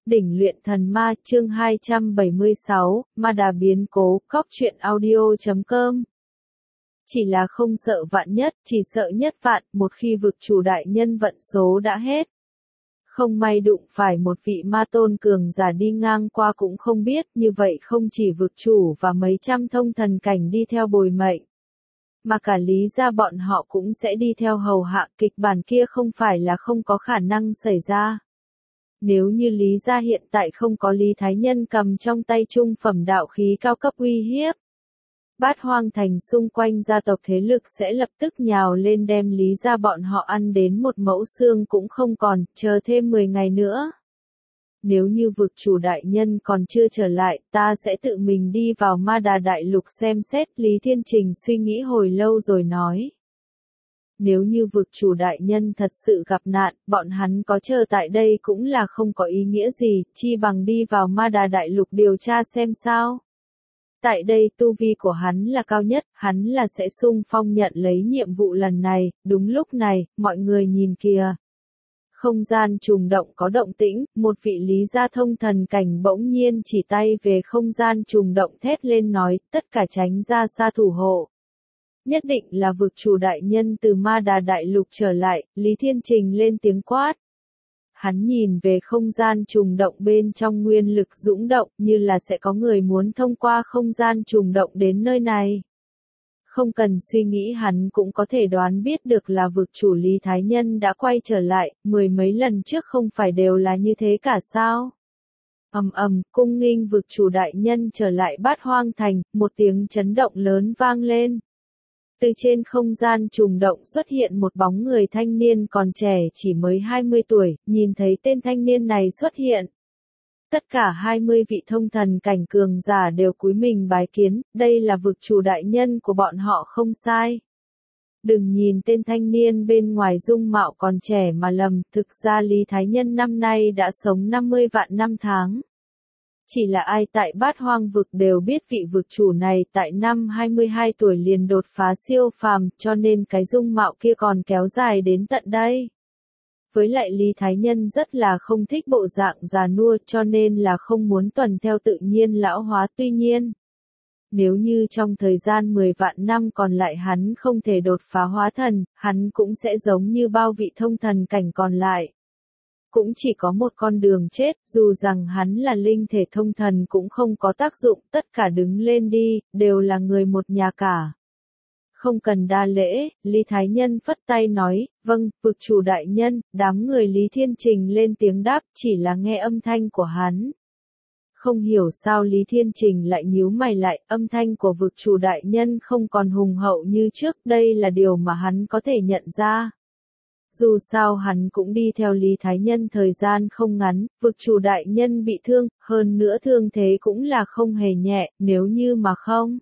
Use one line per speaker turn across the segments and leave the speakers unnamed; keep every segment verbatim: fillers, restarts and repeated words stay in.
Đỉnh luyện thần ma chương hai trăm bảy mươi sáu, ma đà biến cố, cóc truyện audio chấm com. Chỉ là không sợ vạn nhất, chỉ sợ nhất vạn, một khi vực chủ đại nhân vận số đã hết. Không may đụng phải một vị ma tôn cường giả đi ngang qua cũng không biết, như vậy không chỉ vực chủ và mấy trăm thông thần cảnh đi theo bồi mệnh, mà cả Lý gia bọn họ cũng sẽ đi theo hầu hạ. Kịch bản kia không phải là không có khả năng xảy ra. Nếu như Lý gia hiện tại không có Lý Thái Nhân cầm trong tay trung phẩm đạo khí cao cấp uy hiếp, Bát Hoang Thành xung quanh gia tộc thế lực sẽ lập tức nhào lên đem Lý gia bọn họ ăn đến một mẫu xương cũng không còn, chờ thêm mười ngày nữa. Nếu như vực chủ đại nhân còn chưa trở lại, ta sẽ tự mình đi vào Ma Đà Đại Lục xem xét. Lý Thiên Trình suy nghĩ hồi lâu rồi nói. Nếu như vực chủ đại nhân thật sự gặp nạn, bọn hắn có chờ tại đây cũng là không có ý nghĩa gì, chi bằng đi vào Ma Đà Đại Lục điều tra xem sao. Tại đây tu vi của hắn là cao nhất, hắn là sẽ xung phong nhận lấy nhiệm vụ lần này. Đúng lúc này, mọi người nhìn kìa. Không gian trùng động có động tĩnh, một vị Lý gia thông thần cảnh bỗng nhiên chỉ tay về không gian trùng động thét lên nói, tất cả tránh ra xa thủ hộ. Nhất định là vực chủ đại nhân từ Ma Đà Đại Lục trở lại. Lý Thiên Trình lên tiếng quát. Hắn nhìn về không gian trùng động bên trong nguyên lực dũng động, như là sẽ có người muốn thông qua không gian trùng động đến nơi này. Không cần suy nghĩ hắn cũng có thể đoán biết được là vực chủ Lý Thái Nhân đã quay trở lại, mười mấy lần trước không phải đều là như thế cả sao? Ầm ầm, cung nghinh vực chủ đại nhân trở lại Bát Hoang Thành, một tiếng chấn động lớn vang lên. Từ trên không gian trùng động xuất hiện một bóng người thanh niên còn trẻ chỉ mới hai mươi tuổi, nhìn thấy tên thanh niên này xuất hiện. Tất cả hai mươi vị thông thần cảnh cường giả đều cúi mình bái kiến, đây là vực chủ đại nhân của bọn họ không sai. Đừng nhìn tên thanh niên bên ngoài dung mạo còn trẻ mà lầm, thực ra Lý Thái Nhân năm nay đã sống năm mươi vạn năm tháng. Chỉ là ai tại Bát Hoang vực đều biết vị vực chủ này tại năm hai mươi hai tuổi liền đột phá siêu phàm, cho nên cái dung mạo kia còn kéo dài đến tận đây. Với lại Lý Thái Nhân rất là không thích bộ dạng già nua, cho nên là không muốn tuần theo tự nhiên lão hóa. Tuy nhiên, nếu như trong thời gian mười vạn năm còn lại hắn không thể đột phá hóa thần, hắn cũng sẽ giống như bao vị thông thần cảnh còn lại. Cũng chỉ có một con đường chết, dù rằng hắn là linh thể thông thần cũng không có tác dụng, tất cả đứng lên đi, đều là người một nhà cả. Không cần đa lễ, Lý Thái Nhân phất tay nói, vâng, vực chủ đại nhân. Đám người Lý Thiên Trình lên tiếng đáp, chỉ là nghe âm thanh của hắn. Không hiểu sao Lý Thiên Trình lại nhíu mày lại, âm thanh của vực chủ đại nhân không còn hùng hậu như trước, đây là điều mà hắn có thể nhận ra. Dù sao hắn cũng đi theo Lý Thái Nhân thời gian không ngắn, vực chủ đại nhân bị thương, hơn nữa thương thế cũng là không hề nhẹ, nếu như mà không.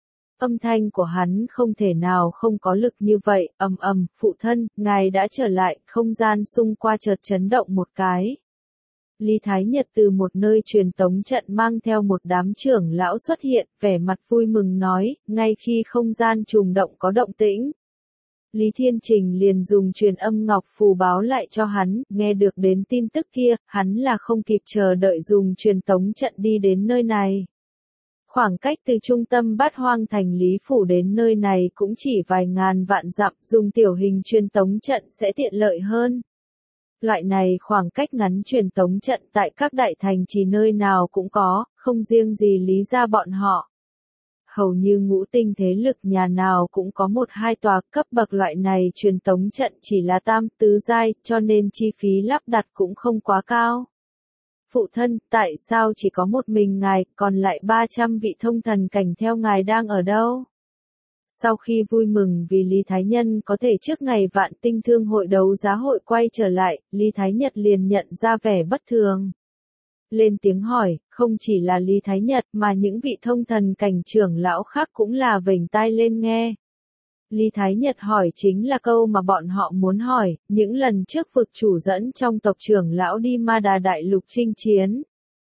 Âm thanh của hắn không thể nào không có lực như vậy. Ầm ầm, phụ thân, ngài đã trở lại. Không gian xung qua chợt chấn động một cái. Lý Thái Nhật từ một nơi truyền tống trận mang theo một đám trưởng lão xuất hiện, vẻ mặt vui mừng nói, ngay khi không gian trùng động có động tĩnh. Lý Thiên Trình liền dùng truyền âm ngọc phù báo lại cho hắn, nghe được đến tin tức kia, hắn là không kịp chờ đợi dùng truyền tống trận đi đến nơi này. Khoảng cách từ trung tâm Bát Hoang Thành Lý Phủ đến nơi này cũng chỉ vài ngàn vạn dặm, dùng tiểu hình truyền tống trận sẽ tiện lợi hơn. Loại này khoảng cách ngắn truyền tống trận tại các đại thành chỉ nơi nào cũng có, không riêng gì Lý gia bọn họ. Hầu như ngũ tinh thế lực nhà nào cũng có một hai tòa. Cấp bậc loại này truyền tống trận chỉ là tam tứ giai, cho nên chi phí lắp đặt cũng không quá cao. Phụ thân, tại sao chỉ có một mình ngài, còn lại ba trăm vị thông thần cảnh theo ngài đang ở đâu? Sau khi vui mừng vì Lý Thái Nhân có thể trước ngày vạn tinh thương hội đấu giá hội quay trở lại, Lý Thái Nhật liền nhận ra vẻ bất thường. Lên tiếng hỏi, không chỉ là Lý Thái Nhật mà những vị thông thần cảnh trưởng lão khác cũng là vểnh tai lên nghe. Lý Thái Nhật hỏi chính là câu mà bọn họ muốn hỏi, những lần trước vực chủ dẫn trong tộc trưởng lão đi Ma Đà Đại Lục chinh chiến.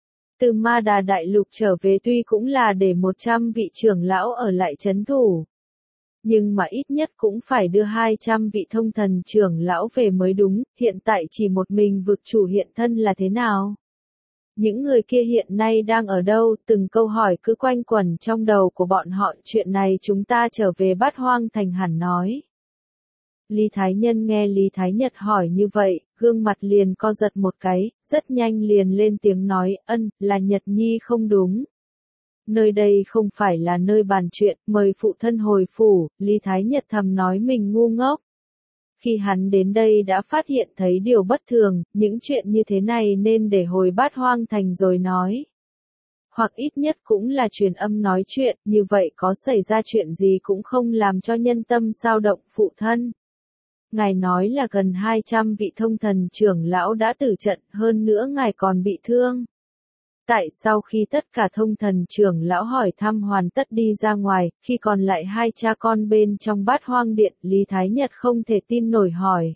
Từ Ma Đà Đại Lục trở về tuy cũng là để một trăm vị trưởng lão ở lại trấn thủ. Nhưng mà ít nhất cũng phải đưa hai trăm vị thông thần trưởng lão về mới đúng, hiện tại chỉ một mình vực chủ hiện thân là thế nào? Những người kia hiện nay đang ở đâu? Từng câu hỏi cứ quanh quẩn trong đầu của bọn họ. Chuyện này chúng ta trở về Bát Hoang Thành hẳn nói. Lý Thái Nhân nghe Lý Thái Nhật hỏi như vậy, gương mặt liền co giật một cái, rất nhanh liền lên tiếng nói, ân, là Nhật Nhi không đúng. Nơi đây không phải là nơi bàn chuyện, mời phụ thân hồi phủ. Lý Thái Nhật thầm nói mình ngu ngốc. Khi hắn đến đây đã phát hiện thấy điều bất thường, những chuyện như thế này nên để hồi Bát Hoang Thành rồi nói. Hoặc ít nhất cũng là truyền âm nói chuyện, như vậy có xảy ra chuyện gì cũng không làm cho nhân tâm xao động. Phụ thân. Ngài nói là gần hai trăm vị thông thần trưởng lão đã tử trận, hơn nữa ngài còn bị thương. Tại sau khi tất cả thông thần trưởng lão hỏi thăm hoàn tất đi ra ngoài, khi còn lại hai cha con bên trong Bát Hoang Điện, Lý Thái Nhật không thể tin nổi hỏi.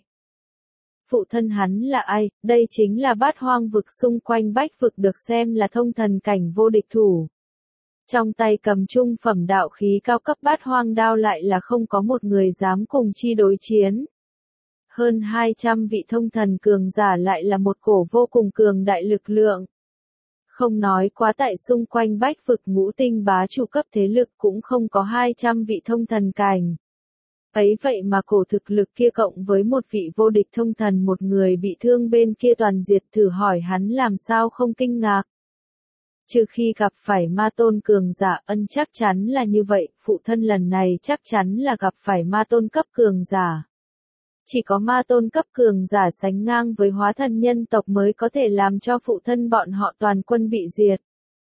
Phụ thân hắn là ai? Đây chính là Bát Hoang vực xung quanh Bách vực được xem là thông thần cảnh vô địch thủ. Trong tay cầm trung phẩm đạo khí cao cấp Bát Hoang đao lại là không có một người dám cùng chi đối chiến. Hơn hai trăm vị thông thần cường giả lại là một cổ vô cùng cường đại lực lượng. Không nói quá tại xung quanh Bách vực ngũ tinh bá chủ cấp thế lực cũng không có hai trăm vị thông thần cảnh. Ấy vậy mà cổ thực lực kia cộng với một vị vô địch thông thần một người bị thương bên kia toàn diệt, thử hỏi hắn làm sao không kinh ngạc. Trừ khi gặp phải ma tôn cường giả, ân chắc chắn là như vậy, phụ thân lần này chắc chắn là gặp phải ma tôn cấp cường giả. Chỉ có ma tôn cấp cường giả sánh ngang với hóa thần nhân tộc mới có thể làm cho phụ thân bọn họ toàn quân bị diệt.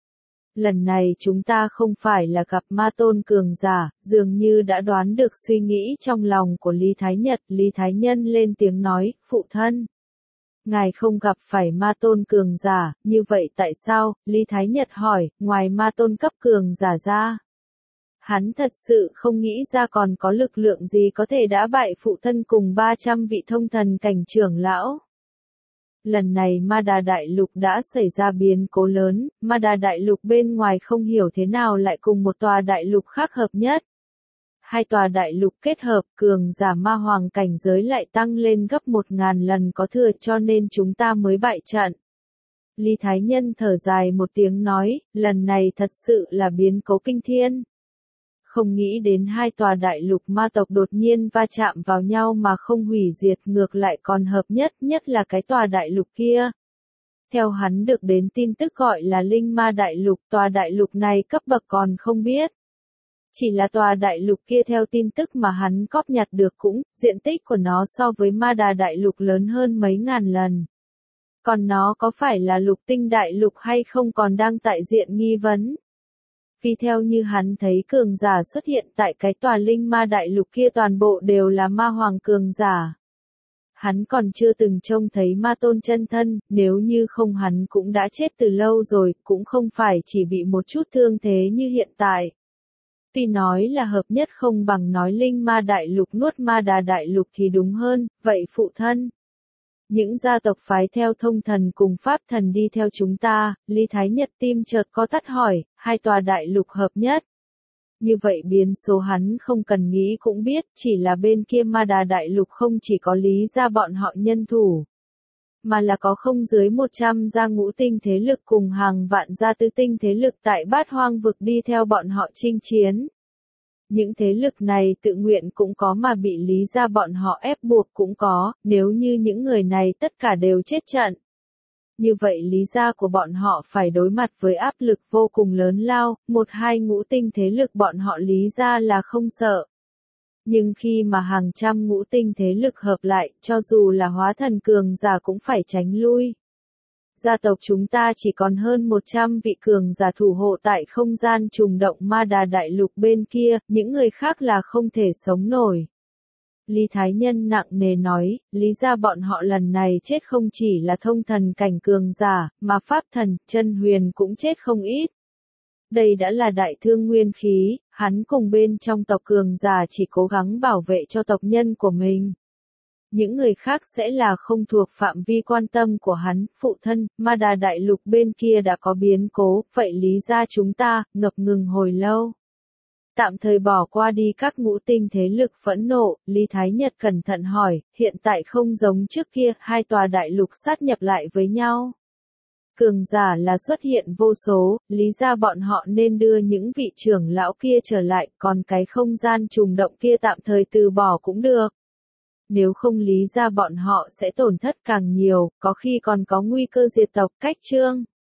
Lần này chúng ta không phải là gặp ma tôn cường giả, dường như đã đoán được suy nghĩ trong lòng của Lý Thái Nhật. Lý Thái Nhân lên tiếng nói, phụ thân. Ngài không gặp phải ma tôn cường giả, như vậy tại sao? Lý Thái Nhật hỏi, ngoài ma tôn cấp cường giả ra. Hắn thật sự không nghĩ ra còn có lực lượng gì có thể đả bại phụ thân cùng ba trăm vị thông thần cảnh trưởng lão. Lần này Ma Đà Đại Lục đã xảy ra biến cố lớn, Ma Đà Đại Lục bên ngoài không hiểu thế nào lại cùng một tòa đại lục khác hợp nhất. Hai tòa đại lục kết hợp, cường giả ma hoàng cảnh giới lại tăng lên gấp một ngàn lần có thừa, cho nên chúng ta mới bại trận. Lý Thái Nhân thở dài một tiếng nói, lần này thật sự là biến cố kinh thiên. Không nghĩ đến hai tòa đại lục ma tộc đột nhiên va chạm vào nhau mà không hủy diệt, ngược lại còn hợp nhất, nhất là cái tòa đại lục kia. Theo hắn được đến tin tức gọi là Linh Ma Đại Lục, tòa đại lục này cấp bậc còn không biết. Chỉ là tòa đại lục kia theo tin tức mà hắn cóp nhặt được cũng, diện tích của nó so với Ma Đà Đại Lục lớn hơn mấy ngàn lần. Còn nó có phải là lục tinh đại lục hay không còn đang tại diện nghi vấn. Vì theo như hắn thấy cường giả xuất hiện tại cái tòa Linh Ma Đại Lục kia toàn bộ đều là ma hoàng cường giả. Hắn còn chưa từng trông thấy ma tôn chân thân, nếu như không hắn cũng đã chết từ lâu rồi, cũng không phải chỉ bị một chút thương thế như hiện tại. Tuy nói là hợp nhất không bằng nói Linh Ma Đại Lục nuốt Ma Đà Đại Lục thì đúng hơn, vậy phụ thân. Những gia tộc phái theo thông thần cùng pháp thần đi theo chúng ta, Lý Thái Nhật tim chợt có thắt hỏi, hai tòa đại lục hợp nhất. Như vậy biến số hắn không cần nghĩ cũng biết, chỉ là bên kia Ma Đà Đại Lục không chỉ có Lý gia bọn họ nhân thủ, mà là có không dưới một trăm gia ngũ tinh thế lực cùng hàng vạn gia tứ tinh thế lực tại Bát Hoang vực đi theo bọn họ chinh chiến. Những thế lực này tự nguyện cũng có mà bị Lý gia bọn họ ép buộc cũng có, nếu như những người này tất cả đều chết trận. Như vậy Lý gia của bọn họ phải đối mặt với áp lực vô cùng lớn lao, một hai ngũ tinh thế lực bọn họ Lý gia là không sợ. Nhưng khi mà hàng trăm ngũ tinh thế lực hợp lại, cho dù là hóa thần cường giả cũng phải tránh lui. Gia tộc chúng ta chỉ còn hơn một trăm vị cường giả thủ hộ tại không gian trùng động Ma Đà Đại Lục bên kia, những người khác là không thể sống nổi. Lý Thái Nhân nặng nề nói, lý ra bọn họ lần này chết không chỉ là thông thần cảnh cường giả, mà pháp thần, chân huyền cũng chết không ít. Đây đã là đại thương nguyên khí, hắn cùng bên trong tộc cường giả chỉ cố gắng bảo vệ cho tộc nhân của mình. Những người khác sẽ là không thuộc phạm vi quan tâm của hắn, phụ thân, Ma Đà Đại Lục bên kia đã có biến cố, vậy lý ra chúng ta, ngập ngừng hồi lâu. Tạm thời bỏ qua đi các ngũ tinh thế lực phẫn nộ, Lý Thái Nhật cẩn thận hỏi, hiện tại không giống trước kia, hai tòa đại lục sát nhập lại với nhau. cường giả là xuất hiện vô số, lý ra bọn họ nên đưa những vị trưởng lão kia trở lại, còn cái không gian trùng động kia tạm thời từ bỏ cũng được. Nếu không lý ra bọn họ sẽ tổn thất càng nhiều, có khi còn có nguy cơ diệt tộc. Cách chương